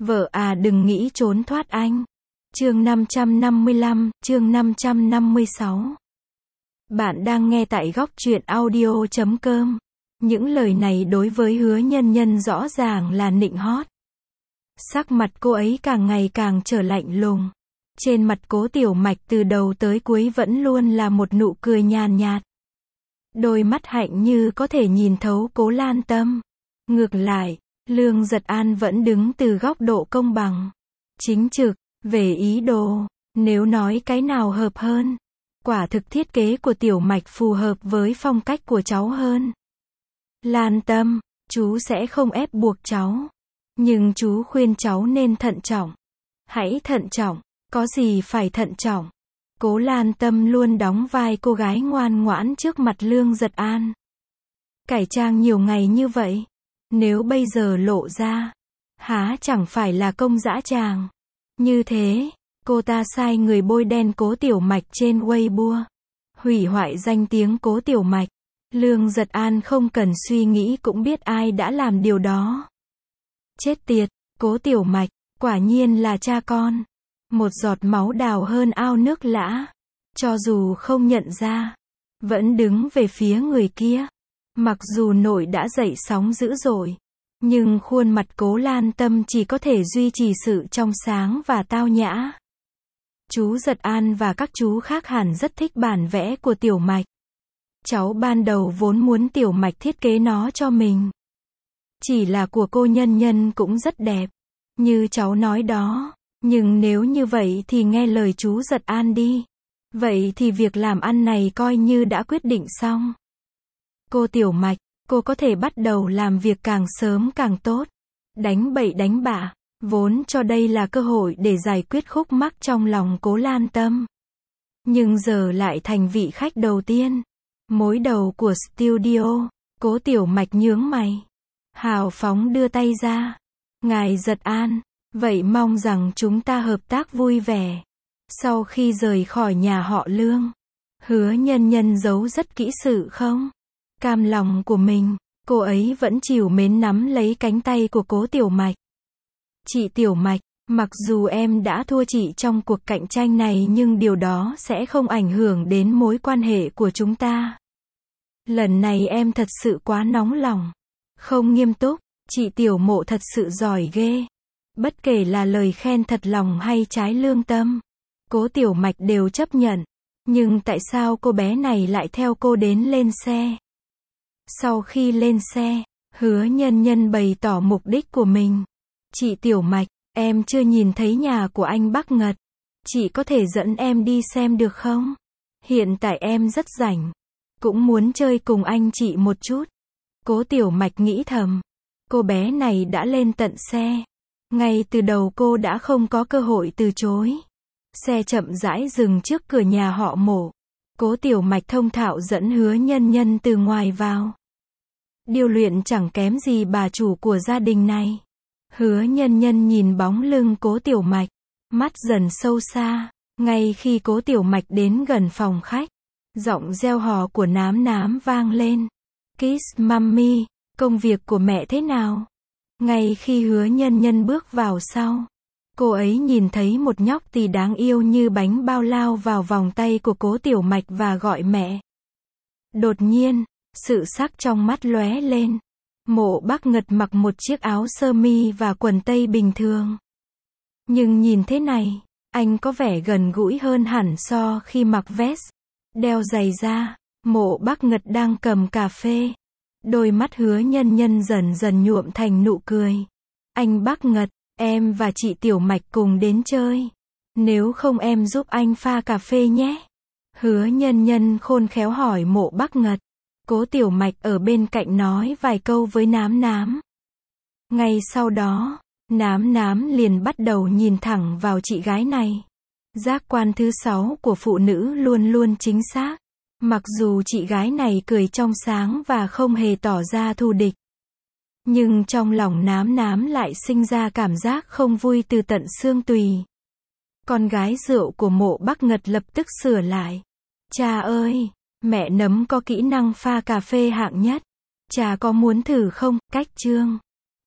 Vợ à đừng nghĩ trốn thoát anh. Chương 555, chương 556. Bạn đang nghe tại góc truyện audio.com. Những lời này đối với Hứa Nhân Nhân rõ ràng là nịnh hót. Sắc mặt cô ấy càng ngày càng trở lạnh lùng. Trên mặt Cố Tiểu Mạch từ đầu tới cuối vẫn luôn là một nụ cười nhàn nhạt. Đôi mắt hạnh như có thể nhìn thấu Cố Lan Tâm. Ngược lại, Lương Giật An vẫn đứng từ góc độ công bằng, chính trực, về ý đồ, nếu nói cái nào hợp hơn. Quả thực thiết kế của Tiểu Mạch phù hợp với phong cách của cháu hơn. Lan Tâm, chú sẽ không ép buộc cháu. Nhưng chú khuyên cháu nên thận trọng. Hãy thận trọng, có gì phải thận trọng. Cố Lan Tâm luôn đóng vai cô gái ngoan ngoãn trước mặt Lương Giật An. Cải trang nhiều ngày như vậy, nếu bây giờ lộ ra, há chẳng phải là công dã tràng. Như thế, cô ta sai người bôi đen Cố Tiểu Mạch trên Weibo, hủy hoại danh tiếng Cố Tiểu Mạch. Lương Giật An không cần suy nghĩ cũng biết ai đã làm điều đó. Chết tiệt, Cố Tiểu Mạch, quả nhiên là cha con. Một giọt máu đào hơn ao nước lã. Cho dù không nhận ra, vẫn đứng về phía người kia. Mặc dù nổi đã dậy sóng dữ dội, nhưng khuôn mặt Cố Lan Tâm chỉ có thể duy trì sự trong sáng và tao nhã. Chú Giật An và các chú khác hẳn rất thích bản vẽ của Tiểu Mạch. Cháu ban đầu vốn muốn Tiểu Mạch thiết kế nó cho mình. Chỉ là của cô Nhân Nhân cũng rất đẹp, như cháu nói đó. Nhưng nếu như vậy thì nghe lời chú Giật An đi. Vậy thì việc làm ăn này coi như đã quyết định xong. Cô Tiểu Mạch, cô có thể bắt đầu làm việc càng sớm càng tốt. Đánh bậy đánh bạ, vốn cho đây là cơ hội để giải quyết khúc mắc trong lòng Cố Lan Tâm. Nhưng giờ lại thành vị khách đầu tiên, mối đầu của studio. Cố Tiểu Mạch nhướng mày, hào phóng đưa tay ra. Ngài Giật An, vậy mong rằng chúng ta hợp tác vui vẻ. Sau khi rời khỏi nhà họ Lương, Hứa Nhân Nhân giấu rất kỹ sự không? Cam lòng của mình, cô ấy vẫn trìu mến nắm lấy cánh tay của Cố Tiểu Mạch. Chị Tiểu Mạch, mặc dù em đã thua chị trong cuộc cạnh tranh này nhưng điều đó sẽ không ảnh hưởng đến mối quan hệ của chúng ta. Lần này em thật sự quá nóng lòng, không nghiêm túc, chị Tiểu Mộ thật sự giỏi ghê. Bất kể là lời khen thật lòng hay trái lương tâm, Cố Tiểu Mạch đều chấp nhận. Nhưng tại sao cô bé này lại theo cô đến lên xe? Sau khi lên xe, Hứa Nhân Nhân bày tỏ mục đích của mình. Chị Tiểu Mạch, em chưa nhìn thấy nhà của anh Bắc Ngật. Chị có thể dẫn em đi xem được không? Hiện tại em rất rảnh, cũng muốn chơi cùng anh chị một chút. Cố Tiểu Mạch nghĩ thầm. Cô bé này đã lên tận xe. Ngay từ đầu cô đã không có cơ hội từ chối. Xe chậm rãi dừng trước cửa nhà họ Mộ. Cố Tiểu Mạch thông thạo dẫn Hứa Nhân Nhân từ ngoài vào. Điêu luyện chẳng kém gì bà chủ của gia đình này. Hứa Nhân Nhân nhìn bóng lưng Cố Tiểu Mạch, mắt dần sâu xa. Ngay khi Cố Tiểu Mạch đến gần phòng khách, giọng reo hò của Nám Nám vang lên. Kiss Mommy, công việc của mẹ thế nào? Ngay khi Hứa Nhân Nhân bước vào sau, cô ấy nhìn thấy một nhóc tỳ đáng yêu như bánh bao lao vào vòng tay của Cố Tiểu Mạch và gọi mẹ. Đột nhiên, sự sắc trong mắt lóe lên. Mộ Bắc Ngật mặc một chiếc áo sơ mi và quần tây bình thường. Nhưng nhìn thế này, anh có vẻ gần gũi hơn hẳn so khi mặc vest, đeo giày da. Mộ Bắc Ngật đang cầm cà phê. Đôi mắt Hứa Nhân Nhân dần dần nhuộm thành nụ cười. Anh Bắc Ngật, em và chị Tiểu Mạch cùng đến chơi. Nếu không em giúp anh pha cà phê nhé. Hứa Nhân Nhân khôn khéo hỏi Mộ Bắc Ngật. Cố Tiểu Mạch ở bên cạnh nói vài câu với Nám Nám. Ngay sau đó, Nám Nám liền bắt đầu nhìn thẳng vào chị gái này. Giác quan thứ 6 của phụ nữ luôn luôn chính xác. Mặc dù chị gái này cười trong sáng và không hề tỏ ra thù địch, nhưng trong lòng Nám Nám lại sinh ra cảm giác không vui từ tận xương tùy. Con gái rượu của Mộ Bắc Ngật lập tức sửa lại. Cha ơi, mẹ Nấm có kỹ năng pha cà phê hạng nhất. Cha có muốn thử không? Cách chương